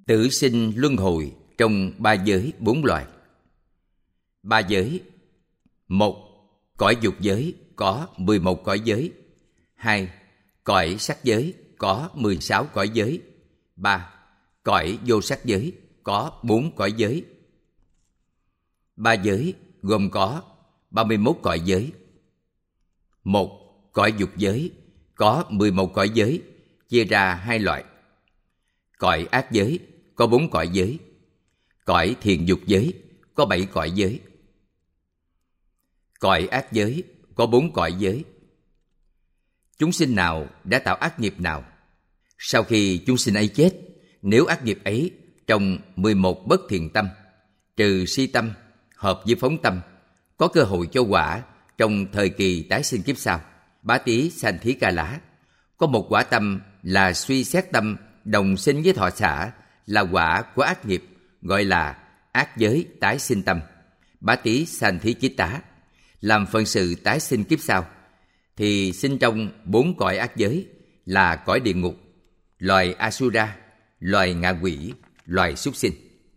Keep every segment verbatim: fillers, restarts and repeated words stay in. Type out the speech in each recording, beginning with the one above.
Tử sinh luân hồi trong ba giới bốn loài. Ba giới: một. Cõi dục giới có mười một cõi giới. Hai. Cõi sắc giới có mười sáu cõi giới. Ba. Cõi vô sắc giới có bốn cõi giới. Ba giới gồm có ba mươi mốt cõi giới. Một. Cõi dục giới có mười một cõi giới, chia ra hai loại. Cõi ác giới có bốn cõi giới. Cõi thiền dục giới có bảy cõi giới. Cõi ác giới có bốn cõi giới. Chúng sinh nào đã tạo ác nghiệp nào, sau khi chúng sinh ấy chết, nếu ác nghiệp ấy trong mười một bất thiện tâm, trừ si tâm, hợp với phóng tâm, có cơ hội cho quả trong thời kỳ tái sinh kiếp sau. Bá Tý Sanh Thí Ca Lá có một quả tâm là suy xét tâm đồng sinh với thọ xả, là quả của ác nghiệp, gọi là ác giới tái sinh tâm. Bá Tý Sanh Thí Chitta Tá làm phận sự tái sinh kiếp sau, thì sinh trong bốn cõi ác giới là cõi địa ngục, loài Asura, loài ngạ quỷ, loài súc sinh.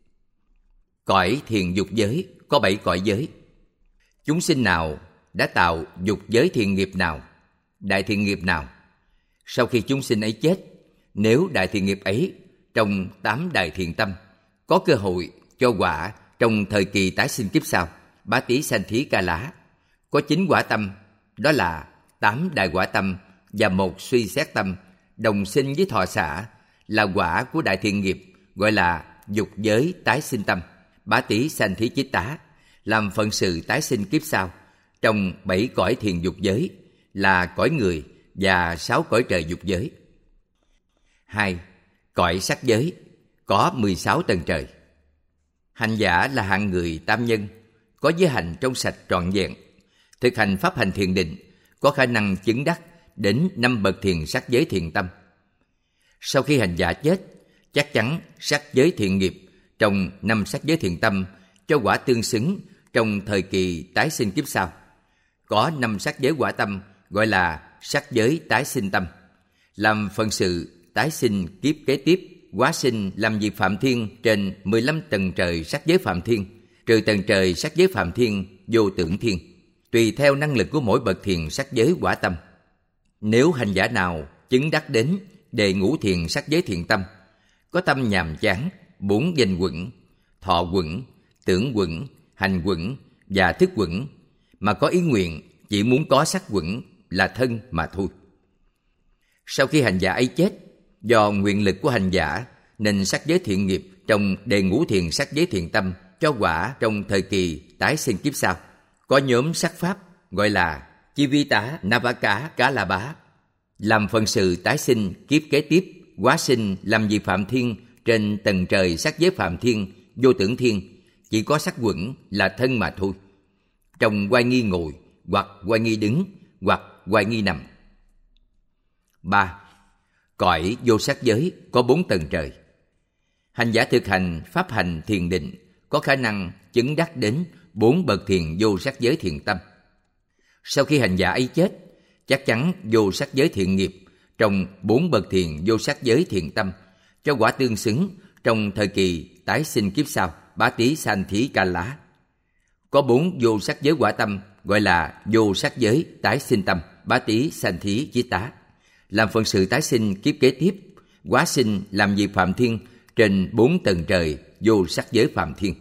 Cõi thiền dục giới có bảy cõi giới. Chúng sinh nào đã tạo dục giới thiện nghiệp nào, đại thiện nghiệp nào, sau khi chúng sinh ấy chết, nếu đại thiện nghiệp ấy trong tám đại thiện tâm, có cơ hội cho quả trong thời kỳ tái sinh kiếp sau. Bá Tý Sanh Thí Ca Lá có chín quả tâm, đó là tám đại quả tâm và một suy xét tâm đồng sinh với thọ xả, là quả của đại thiện nghiệp, gọi là dục giới tái sinh tâm. Bá Tý Sanh Thí Chitta Tá làm phận sự tái sinh kiếp sau trong bảy cõi thiền dục giới, là cõi người và sáu cõi trời dục giới. Hai. Cõi sắc giới có mười sáu tầng trời. Hành giả là hạng người tam nhân, có giới hành trong sạch trọn vẹn, thực hành pháp hành thiền định, có khả năng chứng đắc đến năm bậc thiền sắc giới thiện tâm. Sau khi hành giả chết, chắc chắn sắc giới thiện nghiệp trong năm sắc giới thiện tâm cho quả tương xứng trong thời kỳ tái sinh kiếp sau. Có năm sắc giới quả tâm gọi là sắc giới tái sinh tâm, làm phận sự tái sinh kiếp kế tiếp, hóa sinh làm việc phạm thiên trên mười lăm tầng trời sắc giới phạm thiên, trừ tầng trời sắc giới phạm thiên vô tưởng thiên, tùy theo năng lực của mỗi bậc thiền sắc giới quả tâm. Nếu hành giả nào chứng đắc đến đề ngũ thiền sắc giới thiện tâm, có tâm nhàm chán, bốn danh quẩn, thọ quẩn, tưởng quẩn, hành quẩn và thức quẩn, mà có ý nguyện chỉ muốn có sắc quẩn là thân mà thôi. Sau khi hành giả ấy chết, do nguyện lực của hành giả nên sắc giới thiện nghiệp trong đề ngũ thiền sắc giới thiện tâm cho quả trong thời kỳ tái sinh kiếp sau. Có nhóm sắc pháp gọi là Chivita Navaka Cá La Bá, làm phần sự tái sinh kiếp kế tiếp, hóa sinh làm việc phạm thiên trên tầng trời sắc giới phạm thiên vô tưởng thiên, chỉ có sắc quẩn là thân mà thôi, trong oai nghi ngồi, hoặc oai nghi đứng, hoặc oai nghi nằm. Ba. Cõi vô sắc giới có bốn tầng trời. Hành giả thực hành pháp hành thiền định có khả năng chứng đắc đến bốn bậc thiền vô sắc giới thiện tâm. Sau khi hành giả ấy chết, chắc chắn vô sắc giới thiện nghiệp trong bốn bậc thiền vô sắc giới thiện tâm cho quả tương xứng trong thời kỳ tái sinh kiếp sau. Bá Tý Sanh Thí Ca Lá có bốn vô sắc giới quả tâm gọi là vô sắc giới tái sinh tâm. Bá Tý Sanh Thí Chitta Tá làm phận sự tái sinh kiếp kế tiếp, hóa sinh làm việc phạm thiên trên bốn tầng trời vô sắc giới phạm thiên.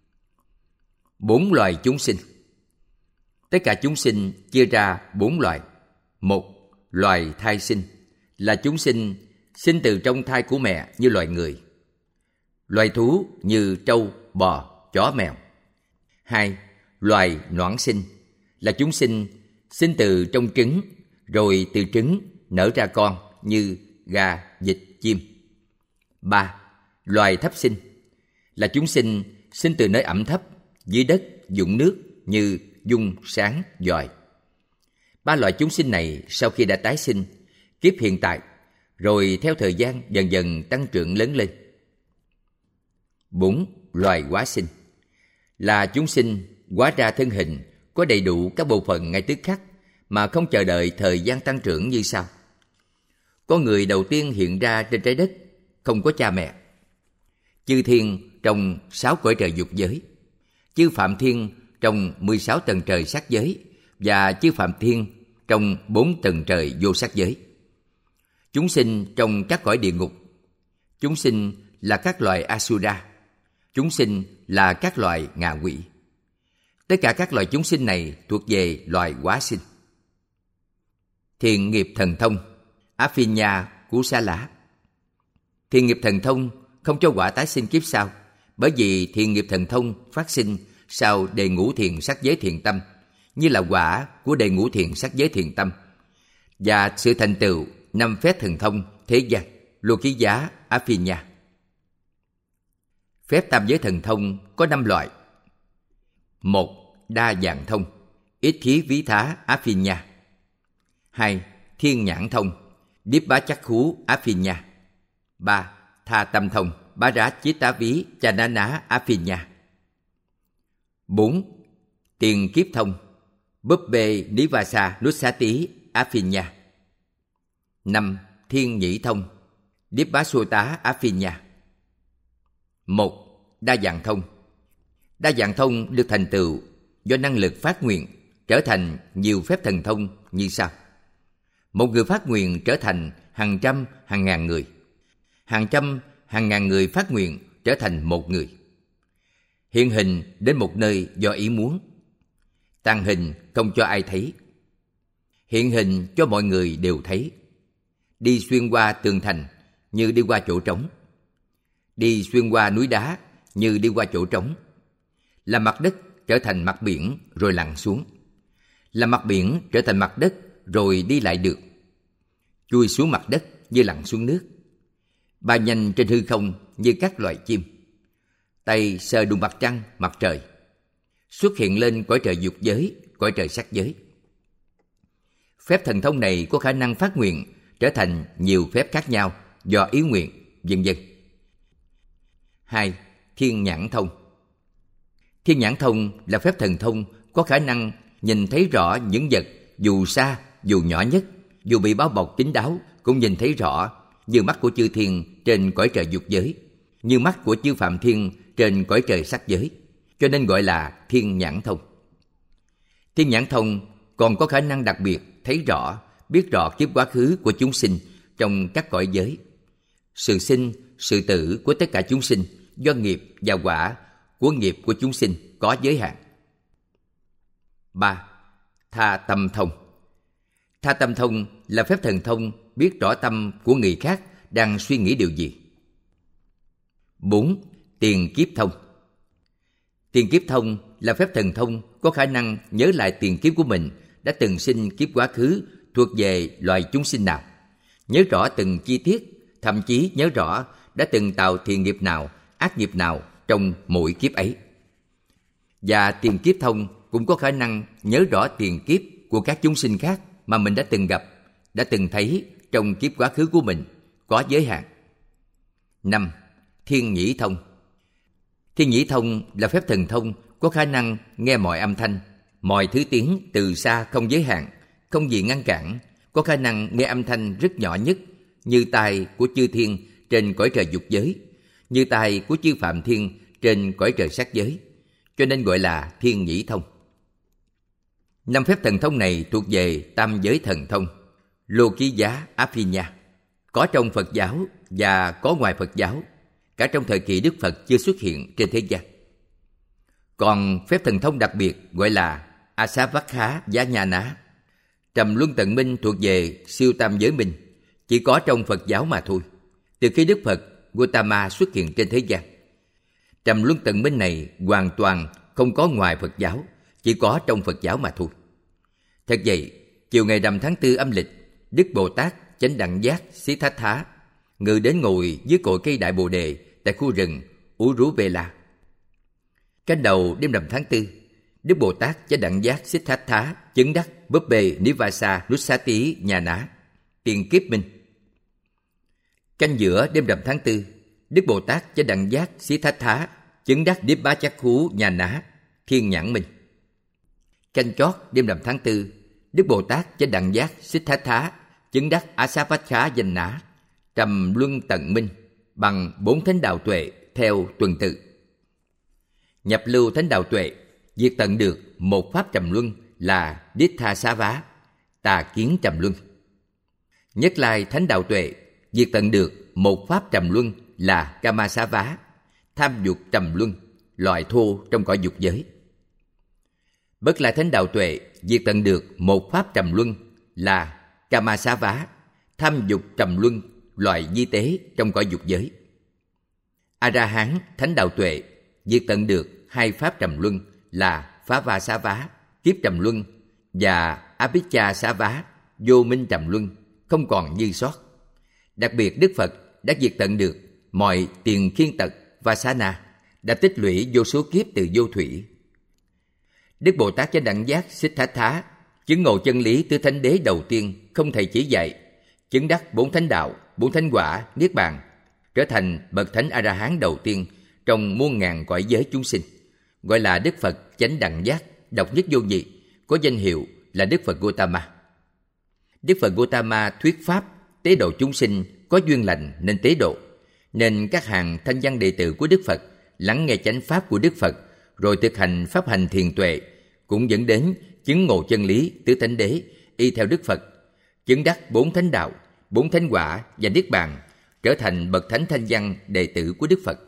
Bốn loài chúng sinh. Tất cả chúng sinh chia ra bốn loài. Một. Loài thai sinh là chúng sinh sinh từ trong thai của mẹ như loài người. Loài thú như trâu, bò, chó, mèo. Hai. Loài noãn sinh là chúng sinh sinh từ trong trứng, rồi từ trứng nở ra con như gà, vịt, chim. Ba. Loài thấp sinh là chúng sinh sinh từ nơi ẩm thấp, dưới đất, dụng nước như giun, sáng, dòi. Ba loại chúng sinh này sau khi đã tái sinh kiếp hiện tại, rồi theo thời gian dần dần tăng trưởng lớn lên. Bốn. Loài hóa sinh là chúng sinh hóa ra thân hình có đầy đủ các bộ phận ngay tức khắc mà không chờ đợi thời gian tăng trưởng như sau. Con người đầu tiên hiện ra trên trái đất không có cha mẹ. chư thiên trong sáu cõi trời dục giới, chư phạm thiên trong mười sáu tầng trời sắc giới và chư phạm thiên trong bốn tầng trời vô sắc giới. Chúng sinh trong các cõi địa ngục, chúng sinh là các loài Asura, chúng sinh là các loài ngạ quỷ. Tất cả các loài chúng sinh này thuộc về loài hóa sinh. Thiện nghiệp thần thông, Aphinya Kusala. Thiện nghiệp thần thông không cho quả tái sinh kiếp sau, bởi vì thiện nghiệp thần thông phát sinh sau đề ngũ thiện sắc giới thiện tâm, như là quả của đề ngũ thiện sắc giới thiện tâm, và sự thành tựu năm phép thần thông thế gian, lô ký giá Aphinya. Phép tam giới thần thông có năm loại. Một, đa dạng thông, ít khí ví thá Aphinya. Hai, thiên nhãn thông, điếp bá chắc khú Aphinya. Ba, tha tâm thông, bá rá chiết tá ví Chanana Aphinya. Bốn, tiền kiếp thông, búp bê Nivasa Nussati Aphinya. Năm, thiên nhĩ thông, điếp bá sô tá Aphinya. Một, đa dạng thông. Đa dạng thông được thành tựu do năng lực phát nguyện trở thành nhiều phép thần thông như sau. Một người phát nguyện trở thành hàng trăm, hàng ngàn người. Hàng trăm, hàng ngàn người phát nguyện trở thành một người. Hiện hình đến một nơi do ý muốn. Tàng hình không cho ai thấy. Hiện hình cho mọi người đều thấy. Đi xuyên qua tường thành như đi qua chỗ trống. Đi xuyên qua núi đá như đi qua chỗ trống. Làm mặt đất trở thành mặt biển rồi lặn xuống. Làm mặt biển trở thành mặt đất rồi đi lại được. Chui xuống mặt đất như lặn xuống nước. Bay nhanh trên hư không như các loài chim. Tay sờ đụng mặt trăng, mặt trời. Xuất hiện lên cõi trời dục giới, cõi trời sắc giới. Phép thần thông này có khả năng phát nguyện trở thành nhiều phép khác nhau do ý nguyện, vân vân. Hai, thiên nhãn thông. Thiên nhãn thông là phép thần thông có khả năng nhìn thấy rõ những vật dù xa, dù nhỏ nhất, dù bị bao bọc kín đáo cũng nhìn thấy rõ, như mắt của chư thiên trên cõi trời dục giới, như mắt của chư phạm thiên trên cõi trời sắc giới, cho nên gọi là thiên nhãn thông. Thiên nhãn thông còn có khả năng đặc biệt thấy rõ, biết rõ kiếp quá khứ của chúng sinh trong các cõi giới, sự sinh, sự tử của tất cả chúng sinh do nghiệp và quả của nghiệp của chúng sinh có giới hạn. Ba, tha tâm thông. Tha tâm thông là phép thần thông biết rõ tâm của người khác đang suy nghĩ điều gì. Bốn, tiền kiếp thông. Tiền kiếp thông là phép thần thông có khả năng nhớ lại tiền kiếp của mình đã từng sinh kiếp quá khứ thuộc về loài chúng sinh nào, nhớ rõ từng chi tiết, thậm chí nhớ rõ đã từng tạo thiện nghiệp nào, ác nghiệp nào trong mỗi kiếp ấy. Và tiền kiếp thông cũng có khả năng nhớ rõ tiền kiếp của các chúng sinh khác mà mình đã từng gặp, đã từng thấy trong kiếp quá khứ của mình, có giới hạn. Năm, thiên nhĩ thông. Thiên nhĩ thông là phép thần thông có khả năng nghe mọi âm thanh, mọi thứ tiếng từ xa không giới hạn, không gì ngăn cản, có khả năng nghe âm thanh rất nhỏ nhất, như tai của chư thiên trên cõi trời dục giới, như tai của chư phạm thiên trên cõi trời sắc giới, cho nên gọi là thiên nhĩ thông. Năm phép thần thông này thuộc về tam giới thần thông, lô ký giá Aphinya, có trong Phật giáo và có ngoài Phật giáo, cả trong thời kỳ Đức Phật chưa xuất hiện trên thế gian. Còn phép thần thông đặc biệt gọi là Asavakha Vajnana, trầm luân tận minh thuộc về siêu tam giới minh, chỉ có trong Phật giáo mà thôi, từ khi Đức Phật Gautama xuất hiện trên thế gian. Trầm luân tận minh này hoàn toàn không có ngoài Phật giáo, chỉ có trong Phật giáo mà thôi. Thật vậy, chiều ngày rằm tháng tư âm lịch, Đức Bồ Tát Chánh Đẳng Giác Siddhartha ngự đến ngồi dưới cội cây Đại Bồ Đề tại khu rừng Uruvela. Canh đầu đêm rằm tháng tư, Đức Bồ Tát Chánh Đẳng Giác Siddhartha chứng đắc búp bê Nivasa Nussati Nhana, tiền kiếp minh. Canh giữa đêm rằm tháng tư, Đức Bồ Tát Chánh Đẳng Giác Siddhartha chứng đắc Nibbācakkhū Nhana, thiên nhãn minh. Canh chót đêm rằm tháng tư, Đức Bồ Tát Chánh Đẳng Giác Siddhartha chứng đắc Asavakha Vajnana, trầm luân tận minh, bằng bốn thánh đạo tuệ theo tuần tự. Nhập lưu thánh đạo tuệ, diệt tận được một pháp trầm luân là Đitha Xá Vá, tà kiến trầm luân. Nhất lai thánh đạo tuệ, diệt tận được một pháp trầm luân là Kama Xá Vá, tham dục trầm luân, loại thô trong cõi dục giới. Bất lai thánh đạo tuệ, diệt tận được một pháp trầm luân là Kama Xá Vá, tham dục trầm luân, loại di tế trong cõi dục giới. A La Hán thánh đạo tuệ, diệt tận được hai pháp trầm luân là Phá Va Xá Vá, kiếp trầm luân, và Abhicca Xá Vá, vô minh trầm luân, không còn dư sót. Đặc biệt Đức Phật đã diệt tận được mọi tiền khiên tật Vasana, đã tích lũy vô số kiếp từ vô thủy. Đức Bồ Tát Chánh Đẳng Giác Siddhartha chứng ngộ chân lý tứ thánh đế đầu tiên không thầy chỉ dạy, chứng đắc bốn thánh đạo, bốn thánh quả, niết bàn, trở thành bậc thánh A La Hán đầu tiên trong muôn ngàn cõi giới chúng sinh, gọi là Đức Phật Chánh Đẳng Giác, độc nhất vô nhị, có danh hiệu là Đức Phật Gautama. Đức Phật Gautama thuyết pháp tế độ chúng sinh có duyên lành nên tế độ, nên các hàng thanh văn đệ tử của Đức Phật lắng nghe chánh pháp của Đức Phật rồi thực hành pháp hành thiền tuệ, cũng dẫn đến chứng ngộ chân lý tứ thánh đế y theo Đức Phật, chứng đắc bốn thánh đạo, bốn thánh quả và niết bàn, trở thành bậc thánh thanh văn đệ tử của Đức Phật.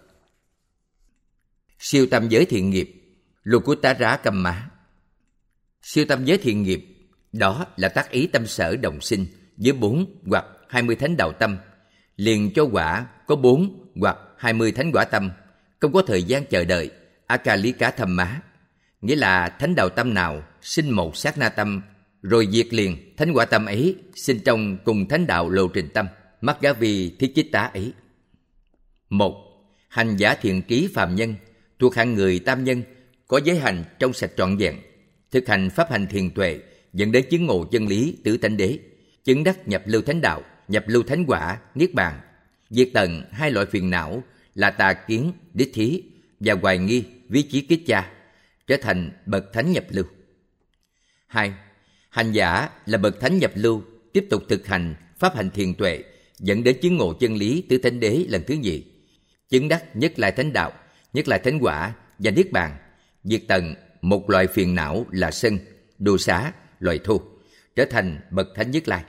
Siêu tam giới thiện nghiệp, Lokuttara Kamma. Siêu tam giới thiện nghiệp, đó là tác ý tâm sở đồng sinh với bốn hoặc hai mươi thánh đạo tâm, liền cho quả có bốn hoặc hai mươi thánh quả tâm, không có thời gian chờ đợi, Akalika Thamma, nghĩa là thánh đạo tâm nào sinh một sát na tâm, rồi diệt liền thánh quả tâm ấy sinh trong cùng thánh đạo lộ trình tâm, Maggavi Thiết Chích Tá ấy. Một, hành giả thiện trí phàm nhân, thuộc hạng người tam nhân, có giới hành trong sạch trọn vẹn, thực hành pháp hành thiền tuệ, dẫn đến chứng ngộ chân lý tứ thánh đế, chứng đắc nhập lưu thánh đạo, nhập lưu thánh quả, niết bàn, diệt tận hai loại phiền não là tà kiến, đích thí và hoài nghi, ví chí kích cha, trở thành bậc thánh nhập lưu. Hai, hành giả là bậc thánh nhập lưu, tiếp tục thực hành pháp hành thiền tuệ, dẫn đến chứng ngộ chân lý tứ thánh đế lần thứ nhì, chứng đắc nhất lai thánh đạo, nhất lai thánh quả và niết bàn, diệt tận một loại phiền não là sân, đồ xá, loại thô, trở thành bậc thánh nhất lai.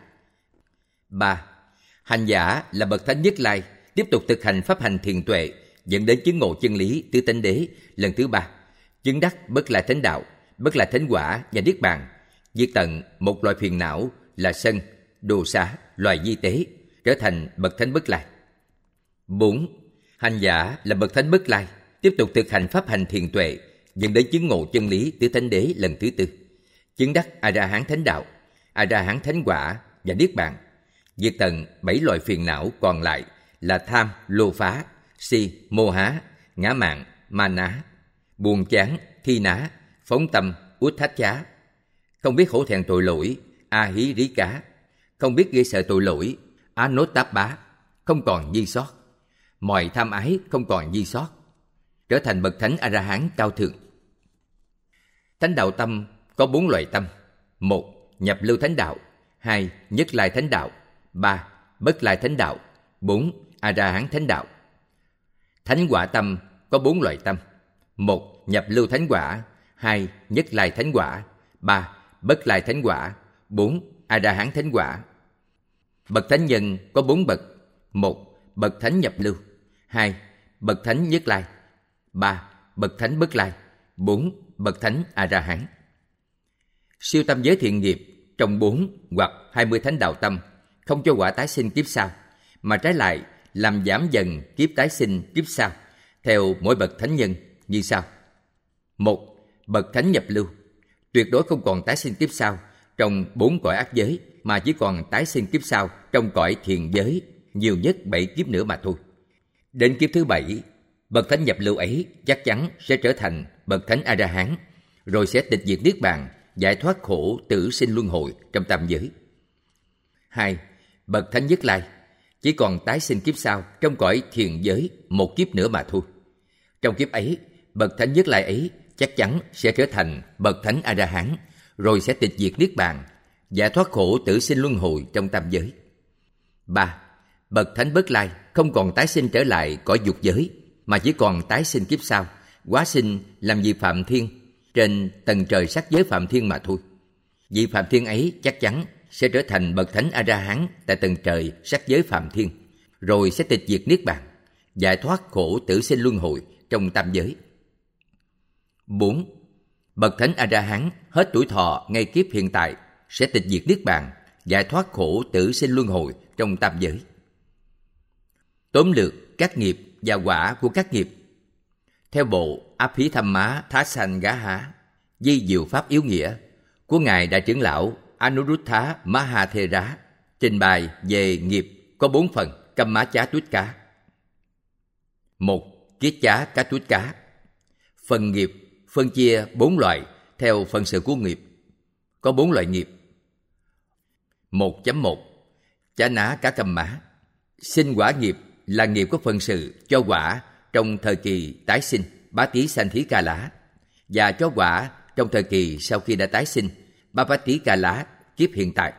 Ba, hành giả là bậc thánh nhất lai, tiếp tục thực hành pháp hành thiền tuệ, dẫn đến chứng ngộ chân lý tứ thánh đế lần thứ ba, chứng đắc bất lai thánh đạo, bất lai thánh quả và niết bàn, diệt tận một loại phiền não là sân, đồ xá, loài di tế, trở thành bậc thánh bất lai. Bốn, hành giả là bậc thánh bất lai, tiếp tục thực hành pháp hành thiền tuệ, dẫn đến chứng ngộ chân lý tứ thánh đế lần thứ tư, chứng đắc A La Hán thánh đạo, A La Hán thánh quả và niết bàn, diệt tận bảy loại phiền não còn lại là tham, lô phá, si, mô há, ngã mạn, ma ná, buồn chán, thi ná, phóng tâm, út thách chá, không biết hổ thẹn tội lỗi, a hí rí cá, không biết ghê sợ tội lỗi, á nốt táp bá, không còn dư sót, mọi tham ái không còn dư sót, trở thành bậc thánh A La Hán cao thượng. Thánh đạo tâm có bốn loại tâm: một, nhập lưu thánh đạo; hai, nhất lai thánh đạo; ba, bất lai thánh đạo; bốn, A La Hán thánh đạo. Thánh quả tâm có bốn loại tâm: một, nhập lưu thánh quả; hai, nhất lai thánh quả; ba, bất lai thánh quả; bốn, A La Hán thánh quả. Bậc thánh nhân có bốn bậc: một, bậc thánh nhập lưu; hai, bậc thánh nhất lai; ba, bậc thánh bất lai; bốn, bậc thánh A La Hán. Siêu tâm giới thiện nghiệp trong bốn hoặc hai mươi thánh đạo tâm không cho quả tái sinh kiếp sau, mà trái lại làm giảm dần kiếp tái sinh kiếp sau theo mỗi bậc thánh nhân như sau. Một, bậc thánh nhập lưu, tuyệt đối không còn tái sinh kiếp sau trong bốn cõi ác giới, mà chỉ còn tái sinh kiếp sau trong cõi thiện giới, nhiều nhất bảy kiếp nữa mà thôi. Đến kiếp thứ bảy, bậc thánh nhập lưu ấy chắc chắn sẽ trở thành bậc thánh A La Hán, rồi sẽ tịch diệt niết bàn, giải thoát khổ tử sinh luân hồi trong tam giới. Hai, bậc thánh nhất lai chỉ còn tái sinh kiếp sau trong cõi thiện giới một kiếp nữa mà thôi. Trong kiếp ấy, bậc thánh nhất lai ấy chắc chắn sẽ trở thành bậc thánh A La Hán, rồi sẽ tịch diệt niết bàn, giải thoát khổ tử sinh luân hồi trong tam giới. Ba, bậc thánh bất lai không còn tái sinh trở lại cõi dục giới, mà chỉ còn tái sinh kiếp sau, hóa sinh làm vị Phạm Thiên trên tầng trời sắc giới Phạm Thiên mà thôi. Vị Phạm Thiên ấy chắc chắn sẽ trở thành bậc Thánh A-la-hán tại tầng trời sắc giới Phạm Thiên, rồi sẽ tịch diệt niết bàn, giải thoát khổ tử sinh luân hồi trong tam giới. bốn. Bậc Thánh A-la-hán hết tuổi thọ ngay kiếp hiện tại sẽ tịch diệt niết bàn, giải thoát khổ tử sinh luân hồi trong tam giới. Tóm lược các nghiệp và quả của các nghiệp. Theo bộ Abhidhamma Thassangaha, Di Diệu Pháp Yếu Nghĩa của Ngài Đại trưởng lão Anuruddha Mahathera, trình bày về nghiệp có bốn phần Kammacha-tuýt-cá. Một. Kiết-chá-cá-tuýt-cá. Phần nghiệp phân chia bốn loại theo phần sự của nghiệp. Có bốn loại nghiệp. một chấm một. Chá-ná-cá-căm-má. Sinh quả nghiệp là nghiệp có phần sự cho quả trong thời kỳ tái sinh Bá Tí Sanh Thí Ca Lá, và cho quả trong thời kỳ sau khi đã tái sinh Bá Bá Tí Ca Lá kiếp hiện tại.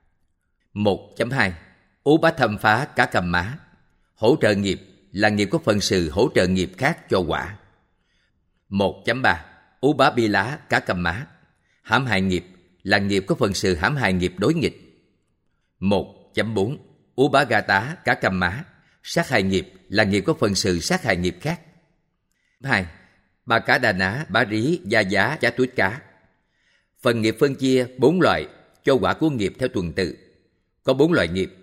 một chấm hai. Ú Bá Thâm Phá Cá Cầm Má. Hỗ trợ nghiệp là nghiệp có phần sự hỗ trợ nghiệp khác cho quả. một chấm ba. Ú Bá Bi Lá Cá Cầm Má. Hãm hại nghiệp là nghiệp có phần sự hãm hại nghiệp đối nghịch. một chấm bốn. Ú Bá Ga Tá Cá Cầm Má. Sát hại nghiệp là nghiệp có phần sự sát hại nghiệp khác. hai. Ba Cá Đà Ná Bá Rí Gia Giá Chá Tuýt Cá. Phần nghiệp phân chia bốn loại cho quả của nghiệp theo tuần tự. Có bốn loại nghiệp.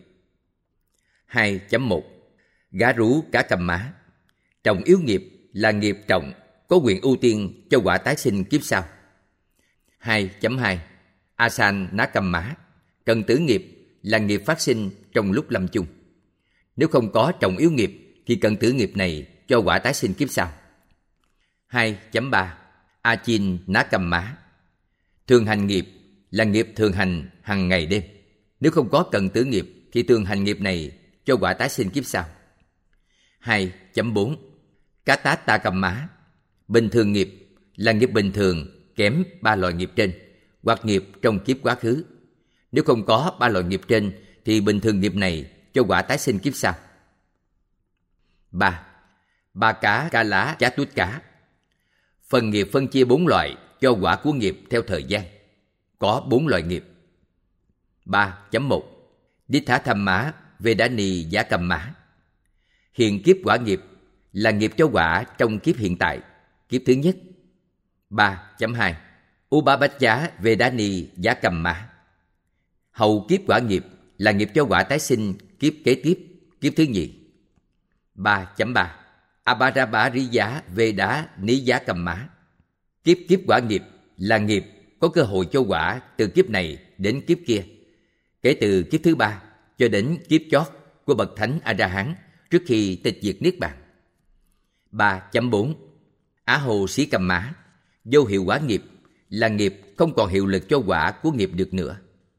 hai chấm một. Gá Rú Cá Cầm Má. Trọng yếu nghiệp là nghiệp trọng, có quyền ưu tiên cho quả tái sinh kiếp sau. hai chấm hai. Asan Ná Cầm Má. Cần tử nghiệp là nghiệp phát sinh trong lúc lâm chung. Nếu không có trọng yếu nghiệp thì cần tử nghiệp này cho quả tái sinh kiếp sau. hai chấm ba. A-chin Ná Cầm Má. Thường hành nghiệp là nghiệp thường hành hằng ngày đêm. Nếu không có cần tử nghiệp thì thường hành nghiệp này cho quả tái sinh kiếp sau. hai chấm bốn. Cá Tát Ta Cầm Má. Bình thường nghiệp là nghiệp bình thường kém ba loại nghiệp trên, hoặc nghiệp trong kiếp quá khứ. Nếu không có ba loại nghiệp trên thì bình thường nghiệp này cho quả tái sinh kiếp sau. ba. Ba Cá Ca Lá Chá Tuýt Cá. Phần nghiệp phân chia bốn loại cho quả của nghiệp theo thời gian. Có bốn loại nghiệp. ba chấm một. Đít Thá Tham Má Vedani Giá Cầm Má. Hiện kiếp quả nghiệp là nghiệp cho quả trong kiếp hiện tại, kiếp thứ nhất. ba chấm hai. Ubabachá Vedani Giá Cầm Má. Hậu kiếp quả nghiệp là nghiệp cho quả tái sinh kiếp kế tiếp, kiếp thứ nhì. ba chấm ba. Abharabha Giá Veda Ní Giá Cầm Má. Kiếp kiếp quả nghiệp là nghiệp có cơ hội cho quả từ kiếp này đến kiếp kia, kể từ kiếp thứ ba cho đến kiếp chót của bậc Thánh A-la-hán trước khi tịch diệt niết bàn. ba chấm bốn. Á Hồ Xí Cầm Má. Vô hiệu quả nghiệp là nghiệp không còn hiệu lực cho quả của nghiệp được nữa.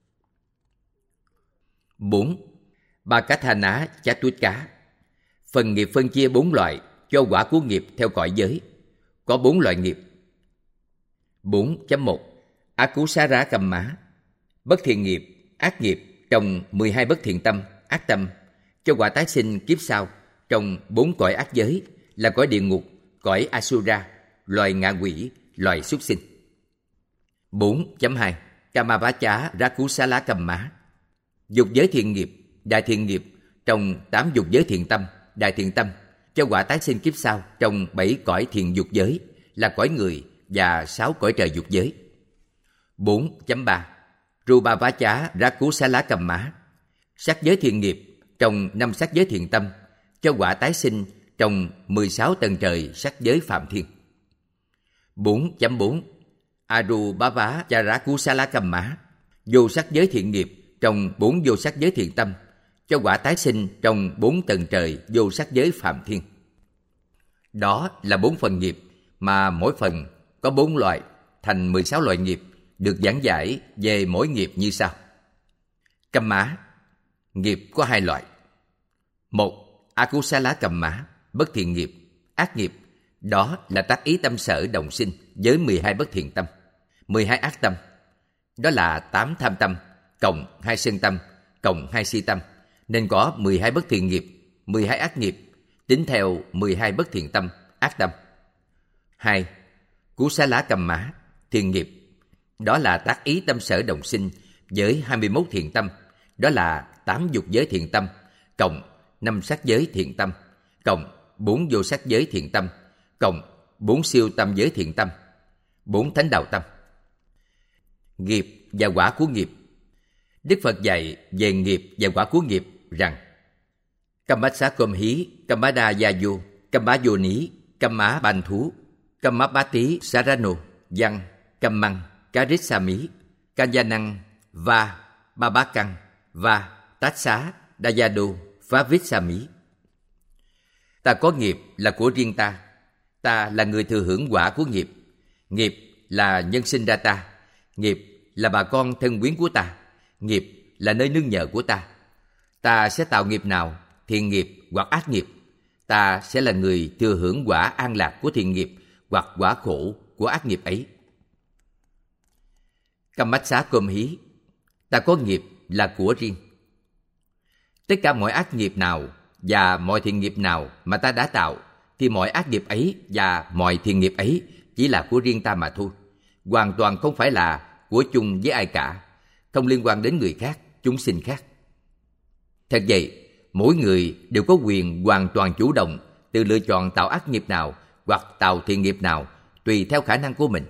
bốn. Ba Cá Tha Ná Chá Tuýt Cá. Phần nghiệp phân chia bốn loại cho quả của nghiệp theo cõi giới. Có bốn loại nghiệp. bốn chấm một. Akusara Cầm Má. Bất thiện nghiệp, ác nghiệp trong mười hai bất thiện tâm, ác tâm cho quả tái sinh kiếp sau trong bốn cõi ác giới là cõi địa ngục, cõi Asura, loài ngạ quỷ, loài súc sinh. bốn chấm hai. Kamavachá Rakusala Cầm Má. Dục giới thiện nghiệp, đại thiện nghiệp trong tám dục giới thiện tâm, đại thiện tâm cho quả tái sinh kiếp sau trong bảy cõi thiện dục giới là cõi người và sáu cõi trời dục giới. bốn chấm ba. Rupavachá Rakusala Cầm Má. Sắc giới thiện nghiệp trong năm sắc giới thiện tâm cho quả tái sinh trong mười sáu tầng trời sắc giới Phạm Thiên. bốn chấm bốn. Arubhava Charakusala Cầm Má. Vô sắc giới thiện nghiệp trong bốn vô sắc giới thiện tâm cho quả tái sinh trong bốn tầng trời vô sắc giới Phạm Thiên. Đó là bốn phần nghiệp mà mỗi phần có bốn loại thành mười sáu loại nghiệp được giảng giải về mỗi nghiệp như sau. Cầm Má. Nghiệp có hai loại. Một. Akusala Cầm Má. Bất thiện nghiệp, ác nghiệp. Đó là tác ý tâm sở đồng sinh với mười hai bất thiện tâm, mười hai ác tâm. Đó là tám tham tâm, cộng hai sân tâm, cộng hai si tâm, nên có mười hai bất thiện nghiệp, mười hai ác nghiệp, tính theo mười hai bất thiện tâm, ác tâm. Hai, Kusala Kamma, thiện nghiệp. Đó là tác ý tâm sở đồng sinh với hai mươi mốt thiện tâm, đó là tám dục giới thiện tâm, cộng năm sắc giới thiện tâm, cộng bốn vô sắc giới thiện tâm, cộng bốn siêu tâm giới thiện tâm, bốn thánh đạo tâm. Nghiệp và quả của nghiệp. Đức Phật dạy về nghiệp và quả của nghiệp rằng Kammasakomhi, Kammadayaju, Kammayoni, Kamma Ban Thú, Kammabati Sarano, Văn, Kammang, Karissami, Kanyanang, Va, Babakang, Va, Tatsa, Dayado, Favitsami. Ta có nghiệp là của riêng ta. Ta là người thừa hưởng quả của nghiệp. Nghiệp là nhân sinh ra ta. Nghiệp là bà con thân quyến của ta. Nghiệp là nơi nương nhờ của ta. Ta sẽ tạo nghiệp nào, thiện nghiệp hoặc ác nghiệp. Ta sẽ là người thừa hưởng quả an lạc của thiện nghiệp hoặc quả khổ của ác nghiệp ấy. Kammasakomhi, ta có nghiệp là của riêng. Tất cả mọi ác nghiệp nào và mọi thiện nghiệp nào mà ta đã tạo, thì mọi ác nghiệp ấy và mọi thiện nghiệp ấy chỉ là của riêng ta mà thôi, hoàn toàn không phải là của chung với ai cả, không liên quan đến người khác, chúng sinh khác. Thật vậy, mỗi người đều có quyền hoàn toàn chủ động tự lựa chọn tạo ác nghiệp nào hoặc tạo thiện nghiệp nào tùy theo khả năng của mình.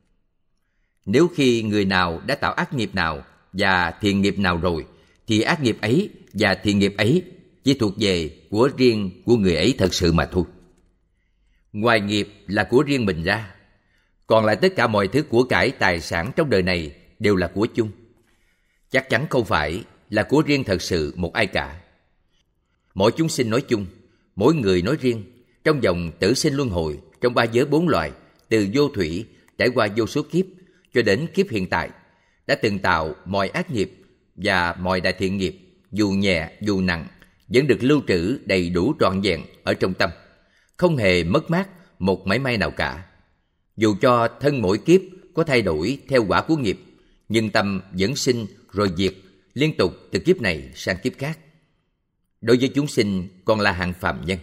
Nếu khi người nào đã tạo ác nghiệp nào và thiện nghiệp nào rồi, thì ác nghiệp ấy và thiện nghiệp ấy chỉ thuộc về của riêng của người ấy thật sự mà thôi. Ngoài nghiệp là của riêng mình ra, còn lại tất cả mọi thứ của cải tài sản trong đời này đều là của chung. Chắc chắn không phải là của riêng thật sự một ai cả. Mỗi chúng sinh nói chung, mỗi người nói riêng, trong dòng tử sinh luân hồi, trong ba giới bốn loài, từ vô thủy trải qua vô số kiếp cho đến kiếp hiện tại, đã từng tạo mọi ác nghiệp và mọi đại thiện nghiệp, dù nhẹ dù nặng, vẫn được lưu trữ đầy đủ trọn vẹn ở trong tâm, không hề mất mát một mảy may nào cả. Dù cho thân mỗi kiếp có thay đổi theo quả của nghiệp, nhưng tâm vẫn sinh rồi diệt liên tục từ kiếp này sang kiếp khác. Đối với chúng sinh còn là hạng phàm nhân.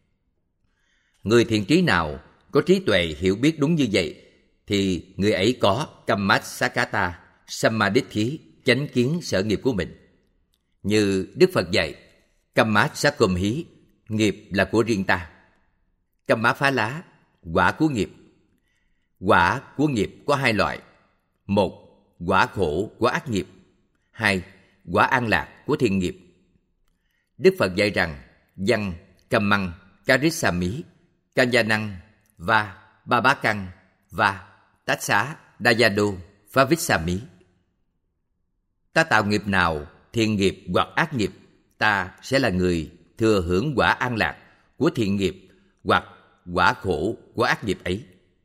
Người thiện trí nào có trí tuệ hiểu biết đúng như vậy, thì người ấy có Kammasakata, Sammaditthi, chánh kiến sở nghiệp của mình. Như Đức Phật dạy, Kammasakomhi, nghiệp là của riêng ta. Kammaphala, quả của nghiệp. Quả của nghiệp có hai loại. Một, quả khổ của ác nghiệp. Hai, quả an lạc của thiện nghiệp. Đức Phật dạy rằng Văn, Kammang, Karissami, Kanyanang, Va, Babakang, Va, Tatsa, Dayado, Favitsami. Ta tạo nghiệp nào, thiện nghiệp hoặc ác nghiệp, ta sẽ là người thừa hưởng quả an lạc của thiện nghiệp hoặc quả khổ của ác nghiệp ấy.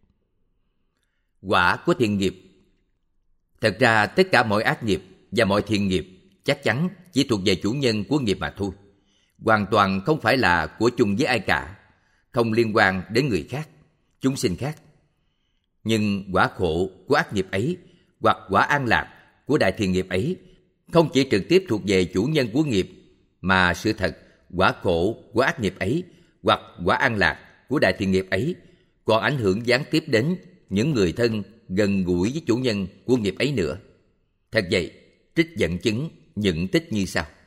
Quả của thiện nghiệp. Thật ra tất cả mọi ác nghiệp và mọi thiện nghiệp chắc chắn chỉ thuộc về chủ nhân của nghiệp mà thôi, hoàn toàn không phải là của chung với ai cả, không liên quan đến người khác, chúng sinh khác. Nhưng quả khổ của ác nghiệp ấy hoặc quả an lạc của đại thiện nghiệp ấy không chỉ trực tiếp thuộc về chủ nhân của nghiệp, mà sự thật quả khổ của ác nghiệp ấy hoặc quả an lạc của đại thiện nghiệp ấy còn ảnh hưởng gián tiếp đến những người thân gần gũi với chủ nhân của nghiệp ấy nữa. Thật vậy, trích dẫn chứng nhận tích như sau.